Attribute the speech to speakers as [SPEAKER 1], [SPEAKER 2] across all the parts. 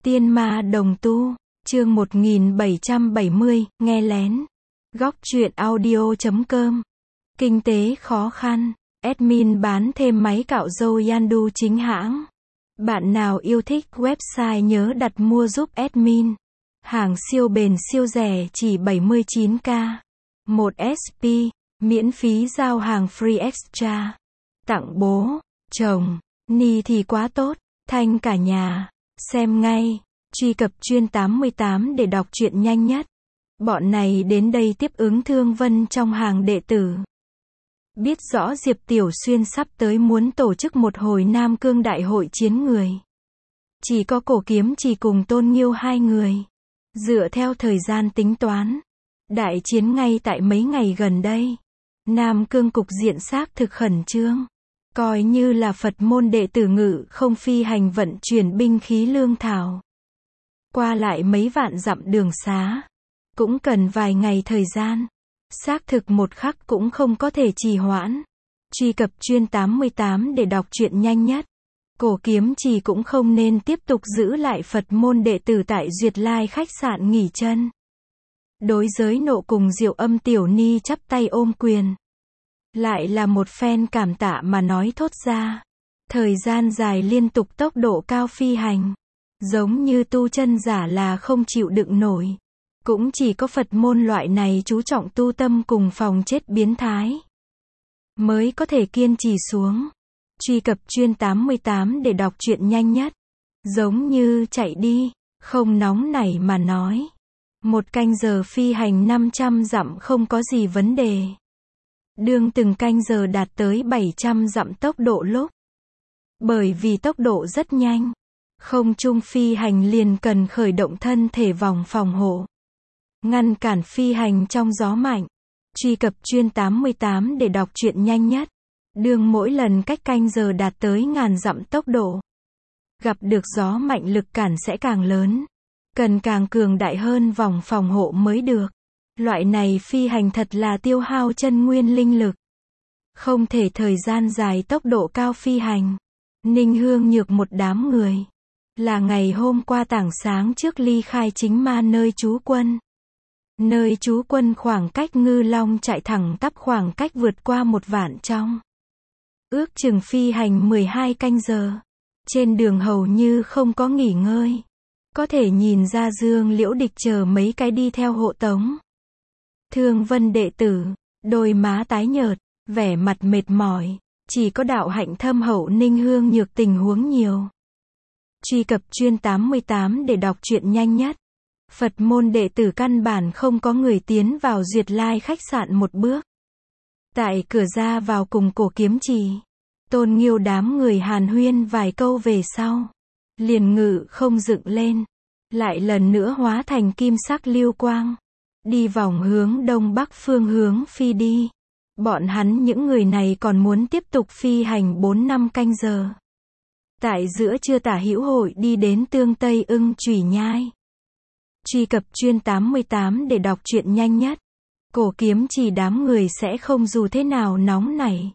[SPEAKER 1] Tiên ma đồng tu, chương 1770, nghe lén. Góc truyện audio.com. Kinh tế khó khăn. Admin bán thêm máy cạo râu Yandu chính hãng. Bạn nào yêu thích website nhớ đặt mua giúp admin. Hàng siêu bền siêu rẻ chỉ 79k. 1 SP, miễn phí giao hàng free extra. Tặng bố, chồng, ni thì quá tốt, thanh cả nhà. Xem ngay, truy cập chuyên 88 để đọc truyện nhanh nhất. Bọn này đến đây tiếp ứng Thương Vân trong hàng đệ tử. Biết rõ Diệp Tiểu Xuyên sắp tới muốn tổ chức một hồi Nam Cương đại hội chiến người. Chỉ có Cổ Kiếm chỉ cùng Tôn Nghiêu hai người. Dựa theo thời gian tính toán, đại chiến ngay tại mấy ngày gần đây. Nam Cương cục diện xác thực khẩn trương. Coi như là Phật môn đệ tử ngự không phi hành vận chuyển binh khí lương thảo. Qua lại mấy vạn dặm đường xá. Cũng cần vài ngày thời gian. Xác thực một khắc cũng không có thể trì hoãn. Truy cập chuyên 88 để đọc truyện nhanh nhất. Cổ Kiếm chỉ cũng không nên tiếp tục giữ lại Phật môn đệ tử tại Duyệt Lai khách sạn nghỉ chân. Đối giới nộ cùng Diệu Âm Tiểu Ni chắp tay ôm quyền. Lại là một phen cảm tạ mà nói thốt ra. Thời gian dài liên tục tốc độ cao phi hành. Giống như tu chân giả là không chịu đựng nổi. Cũng chỉ có Phật môn loại này chú trọng tu tâm cùng phòng chết biến thái. Mới có thể kiên trì xuống. Truy cập chuyên 88 để đọc truyện nhanh nhất. Giống như chạy đi, không nóng nảy mà nói. 1 canh giờ phi hành 500 dặm không có gì vấn đề. Đương từng canh giờ đạt tới 700 dặm tốc độ lúc. Bởi vì tốc độ rất nhanh, không trung phi hành liền cần khởi động thân thể vòng phòng hộ. Ngăn cản phi hành trong gió mạnh. Truy cập chuyên 88 để đọc truyện nhanh nhất. Đương mỗi lần cách canh giờ đạt tới ngàn dặm tốc độ. Gặp được gió mạnh lực cản sẽ càng lớn. Cần càng cường đại hơn vòng phòng hộ mới được. Loại này phi hành thật là tiêu hao chân nguyên linh lực. Không thể thời gian dài tốc độ cao phi hành. Ninh Hương Nhược một đám người. Là ngày hôm qua tảng sáng trước ly khai chính ma nơi trú quân. Nơi trú quân khoảng cách Ngư Long chạy thẳng tắp khoảng cách vượt qua 1 vạn trong. Ước chừng phi hành 12 canh giờ. Trên đường hầu như không có nghỉ ngơi. Có thể nhìn ra Dương Liễu Địch chờ mấy cái đi theo hộ tống. Thương Vân đệ tử, đôi má tái nhợt, vẻ mặt mệt mỏi, chỉ có đạo hạnh thâm hậu Ninh Hương Nhược tình huống nhiều. Truy cập chuyên 88 để đọc truyện nhanh nhất. Phật môn đệ tử căn bản không có người tiến vào Duyệt Lai khách sạn một bước. Tại cửa ra vào cùng Cổ Kiếm trì, Tôn Nghiêu đám người hàn huyên vài câu về sau. Liền ngự không dựng lên. Lại lần nữa hóa thành kim sắc lưu quang. Đi vòng hướng đông bắc phương hướng phi đi. Bọn hắn những người này còn muốn tiếp tục phi hành 4-5 canh giờ. Tại giữa trưa tả hữu hội đi đến Tương Tây Ưng Chủy Nhai. Truy cập chuyên 88 để đọc truyện nhanh nhất. Cổ Kiếm chỉ đám người sẽ không dù thế nào nóng nảy.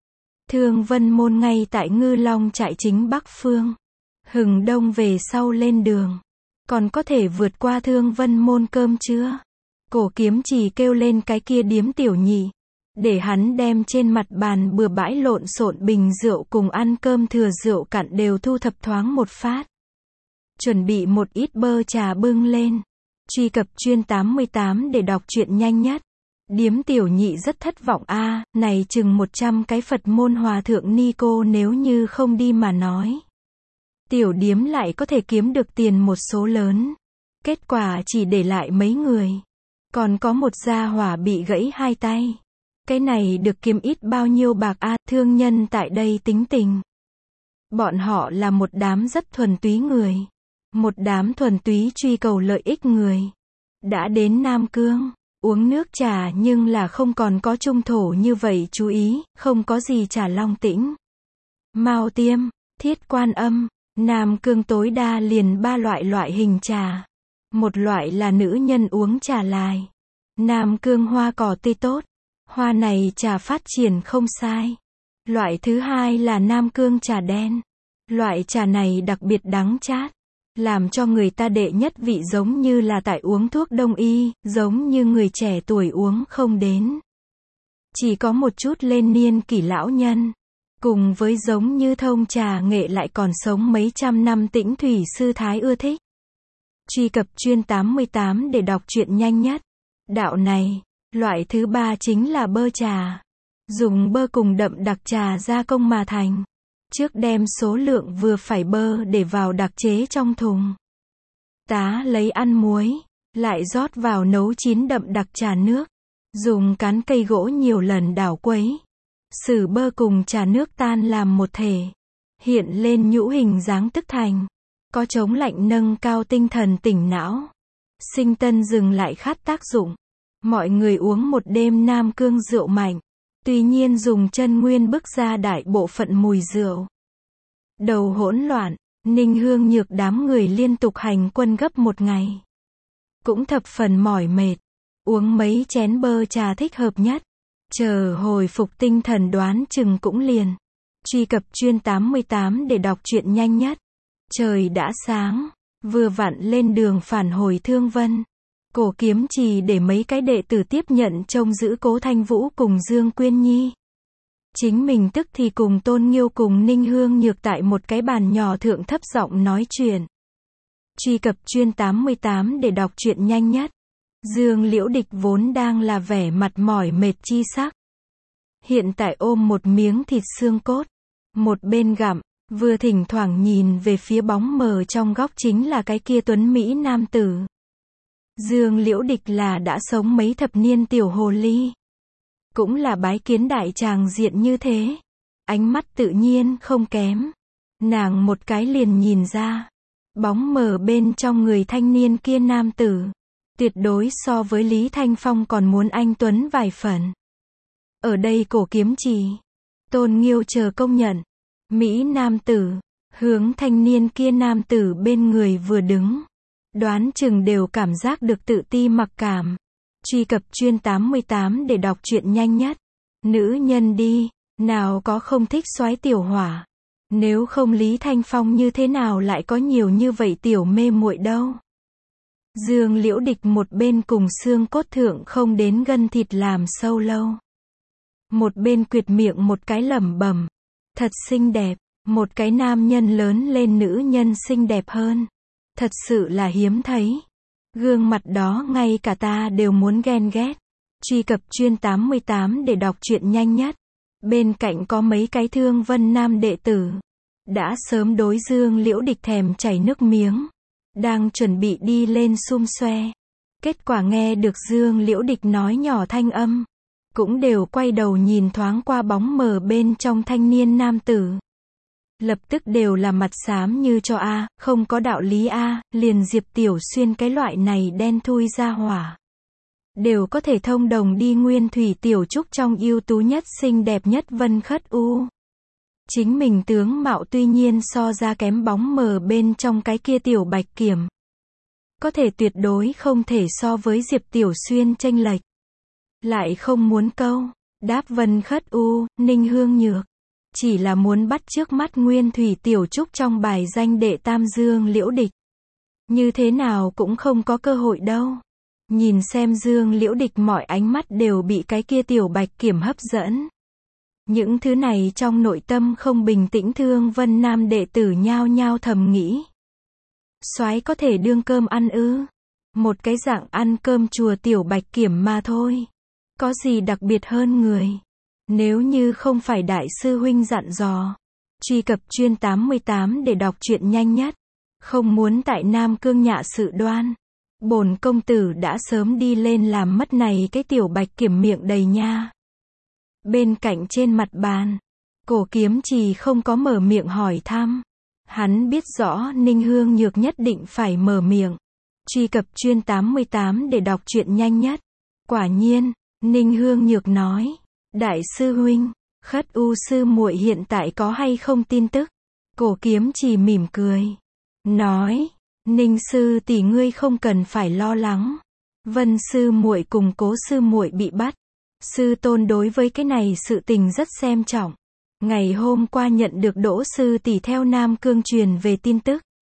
[SPEAKER 1] Thương Vân môn ngay tại Ngư Long trại chính bắc phương. Hừng đông về sau lên đường. Còn có thể vượt qua Thương Vân môn cơm trưa. Cổ Kiếm chỉ kêu lên cái kia điếm tiểu nhị. Để hắn đem trên mặt bàn bừa bãi lộn xộn bình rượu cùng ăn cơm thừa rượu cạn đều thu thập thoáng một phát. Chuẩn bị một ít bơ trà bưng lên. Truy cập chuyên 88 để đọc truyện nhanh nhất. Điếm tiểu nhị rất thất vọng này chừng 100 cái Phật môn hòa thượng ni cô nếu như không đi mà nói. Tiểu điếm lại có thể kiếm được tiền một số lớn. Kết quả chỉ để lại mấy người. Còn có một gia hỏa bị gãy 2 tay. Cái này được kiếm ít bao nhiêu bạc thương nhân tại đây tính tình. Bọn họ là một đám rất thuần túy người. Một đám thuần túy truy cầu lợi ích người. Đã đến Nam Cương, uống nước trà nhưng là không còn có trung thổ như vậy chú ý, không có gì trà Long Tĩnh. Mao Tiêm, Thiết Quan Âm, Nam Cương tối đa liền 3 loại hình trà. Một loại là nữ nhân uống trà lai. Nam Cương hoa cỏ tươi tốt. Hoa này trà phát triển không sai. Loại thứ hai là Nam Cương trà đen. Loại trà này đặc biệt đắng chát. làm cho người ta đệ nhất vị giống như là tại uống thuốc đông y, giống như người trẻ tuổi uống không đến. Chỉ có một chút lên niên kỷ lão nhân, cùng với giống như thông trà nghệ lại còn sống mấy trăm năm tĩnh thủy sư thái ưa thích. Truy cập chuyên 88 để đọc truyện nhanh nhất. Đạo này, loại thứ ba chính là bơ trà. Dùng bơ cùng đậm đặc trà gia công mà thành. Trước đem số lượng vừa phải bơ để vào đặc chế trong thùng. Tá lấy ăn muối, lại rót vào nấu chín đậm đặc trà nước. Dùng cán cây gỗ nhiều lần đảo quấy. Sử bơ cùng trà nước tan làm một thể. Hiện lên nhũ hình dáng tức thành. Có chống lạnh nâng cao tinh thần tỉnh não. Sinh tân dừng lại khát tác dụng. Mọi người uống một đêm nam cương rượu mạnh. Tuy nhiên dùng chân nguyên bức ra đại bộ phận mùi rượu. Đầu hỗn loạn, Ninh Hương Nhược đám người liên tục hành quân gấp một ngày. Cũng thập phần mỏi mệt. Uống mấy chén bơ trà thích hợp nhất. Chờ hồi phục tinh thần đoán chừng cũng liền. Truy cập chuyên 88 để đọc truyện nhanh nhất. Trời đã sáng, vừa vặn lên đường phản hồi Thương Vân. Cổ Kiếm Trì để mấy cái đệ tử tiếp nhận trông giữ Cố Thanh Vũ cùng Dương Quyên Nhi. Chính mình tức thì cùng Tôn Nghiêu cùng Ninh Hương Nhược tại một cái bàn nhỏ thượng thấp giọng nói chuyện. Truy cập chuyên 88 để đọc truyện nhanh nhất. Dương Liễu Địch vốn đang là vẻ mặt mỏi mệt chi sắc. Hiện tại ôm một miếng thịt xương cốt. Một bên gặm, vừa thỉnh thoảng nhìn về phía bóng mờ trong góc chính là cái kia tuấn Mỹ nam tử. Dương Liễu Địch là đã sống mấy thập niên tiểu hồ ly. Cũng là bái kiến đại tràng diện như thế. Ánh mắt tự nhiên không kém. Nàng một cái liền nhìn ra. Bóng mờ bên trong người thanh niên kia nam tử. Tuyệt đối so với Lý Thanh Phong còn muốn anh tuấn vài phần. Ở đây Cổ Kiếm Trì. Tôn Nghiêu chờ công nhận. Mỹ nam tử. Hướng thanh niên kia nam tử bên người vừa đứng. Đoán chừng đều cảm giác được tự ti mặc cảm. Truy cập chuyên 88 để đọc truyện nhanh nhất. Nữ nhân đi, nào có không thích soái tiểu hỏa. Nếu không Lý Thanh Phong như thế nào lại có nhiều như vậy tiểu mê muội đâu. Dương Liễu Địch một bên cùng xương cốt thượng không đến gân thịt làm sâu lâu. Một bên quyệt miệng một cái lẩm bẩm. Thật xinh đẹp, một cái nam nhân lớn lên nữ nhân xinh đẹp hơn. Thật sự là hiếm thấy. Gương mặt đó ngay cả ta đều muốn ghen ghét. Truy cập chuyên 88 để đọc truyện nhanh nhất. Bên cạnh có mấy cái Thương Vân nam đệ tử. Đã sớm đối Dương Liễu Địch thèm chảy nước miếng. Đang chuẩn bị đi lên xum xoe. Kết quả nghe được Dương Liễu Địch nói nhỏ thanh âm. Cũng đều quay đầu nhìn thoáng qua bóng mờ bên trong thanh niên nam tử. Lập tức đều là mặt xám như cho a, không có đạo lý a, liền Diệp Tiểu Xuyên cái loại này đen thui ra hỏa. Đều có thể thông đồng đi Nguyên Thủy Tiểu Trúc trong ưu tú nhất xinh đẹp nhất Vân Khất U. Chính mình tướng mạo tuy nhiên so ra kém bóng mờ bên trong cái kia tiểu bạch kiểm. Có thể tuyệt đối không thể so với Diệp Tiểu Xuyên chênh lệch. Lại không muốn câu, đáp Vân Khất U, Ninh Hương Nhược. Chỉ là muốn bắt trước mắt Nguyên Thủy Tiểu Trúc trong bài danh đệ tam Dương Liễu Địch. Như thế nào cũng không có cơ hội đâu. Nhìn xem Dương Liễu Địch mọi ánh mắt đều bị cái kia tiểu bạch kiểm hấp dẫn. Những thứ này trong nội tâm không bình tĩnh Thương Vân nam đệ tử nhao nhao thầm nghĩ. Soái có thể đương cơm ăn ư? Một cái dạng ăn cơm chùa tiểu bạch kiểm mà thôi. Có gì đặc biệt hơn người? Nếu như không phải đại sư huynh dặn dò. Truy cập chuyên 88 để đọc truyện nhanh nhất. Không muốn tại Nam Cương nhạ sự đoan. Bổn công tử đã sớm đi lên làm mất này cái tiểu bạch kiểm miệng đầy nha. Bên cạnh trên mặt bàn, Cổ Kiếm Trì không có mở miệng hỏi thăm. Hắn biết rõ Ninh Hương Nhược nhất định phải mở miệng. Truy cập chuyên 88 để đọc truyện nhanh nhất. Quả nhiên, Ninh Hương Nhược nói. Đại sư huynh, Khất U sư muội hiện tại có hay không tin tức? Cổ Kiếm Trì mỉm cười. Nói, Ninh sư tỷ ngươi không cần phải lo lắng. Vân sư muội cùng Cố sư muội bị bắt. Sư tôn đối với cái này sự tình rất xem trọng. Ngày hôm qua nhận được Đỗ sư tỷ theo Nam Cương truyền về tin tức.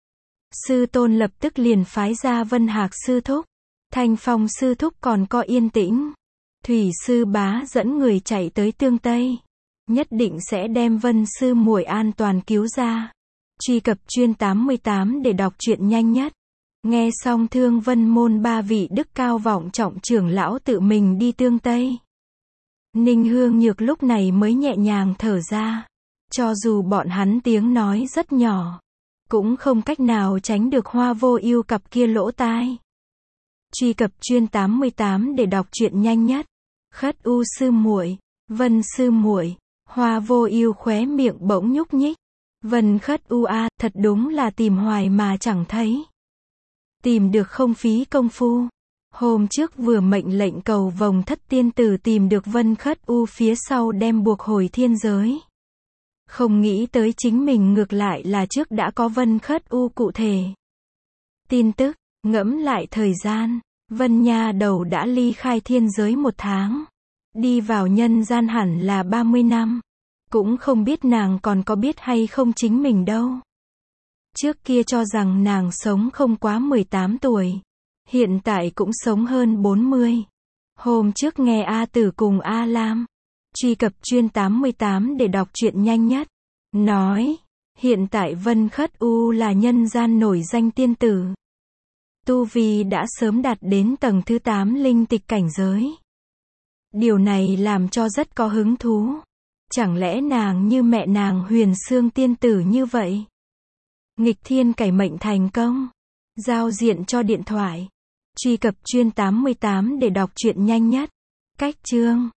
[SPEAKER 1] Sư tôn lập tức liền phái ra Vân Hạc sư thúc. Thanh Phong sư thúc còn có Yên Tĩnh. Thủy sư bá dẫn người chạy tới Tương Tây. Nhất định sẽ đem Vân sư muội an toàn cứu ra. Truy cập chuyên 88 để đọc truyện nhanh nhất. Nghe xong Thương Vân môn 3 vị đức cao vọng trọng trưởng lão tự mình đi Tương Tây. Ninh Hương Nhược lúc này mới nhẹ nhàng thở ra. Cho dù bọn hắn tiếng nói rất nhỏ, cũng không cách nào tránh được Hoa Vô Ưu cặp kia lỗ tai. Truy cập chuyên 88 để đọc truyện nhanh nhất. Khất U sư muội, Vân sư muội, Hoa Vô Ưu khóe miệng bỗng nhúc nhích. Vân Khất U a, thật đúng là tìm hoài mà chẳng thấy. Tìm được không phí công phu. Hôm trước vừa mệnh lệnh cầu vồng Thất tiên tử tìm được Vân Khất U phía sau đem buộc hồi thiên giới. Không nghĩ tới chính mình ngược lại là trước đã có Vân Khất U cụ thể tin tức. Ngẫm lại thời gian, Vân nha đầu đã ly khai thiên giới 1 tháng. Đi vào nhân gian hẳn là 30 năm. Cũng không biết nàng còn có biết hay không chính mình đâu. Trước kia cho rằng nàng sống không quá 18 tuổi. Hiện tại cũng sống hơn 40. Hôm trước nghe A Tử cùng A Lam. Truy cập chuyên 88 để đọc truyện nhanh nhất. Nói, hiện tại Vân Khất U là nhân gian nổi danh tiên tử. Tu vi đã sớm đạt đến tầng thứ 8 linh tịch cảnh giới. Điều này làm cho rất có hứng thú. Chẳng lẽ nàng như mẹ nàng Huyền Xương tiên tử như vậy? Nghịch thiên cải mệnh thành công. Giao diện cho điện thoại. Truy cập chuyên 88 để đọc truyện nhanh nhất. Cách chương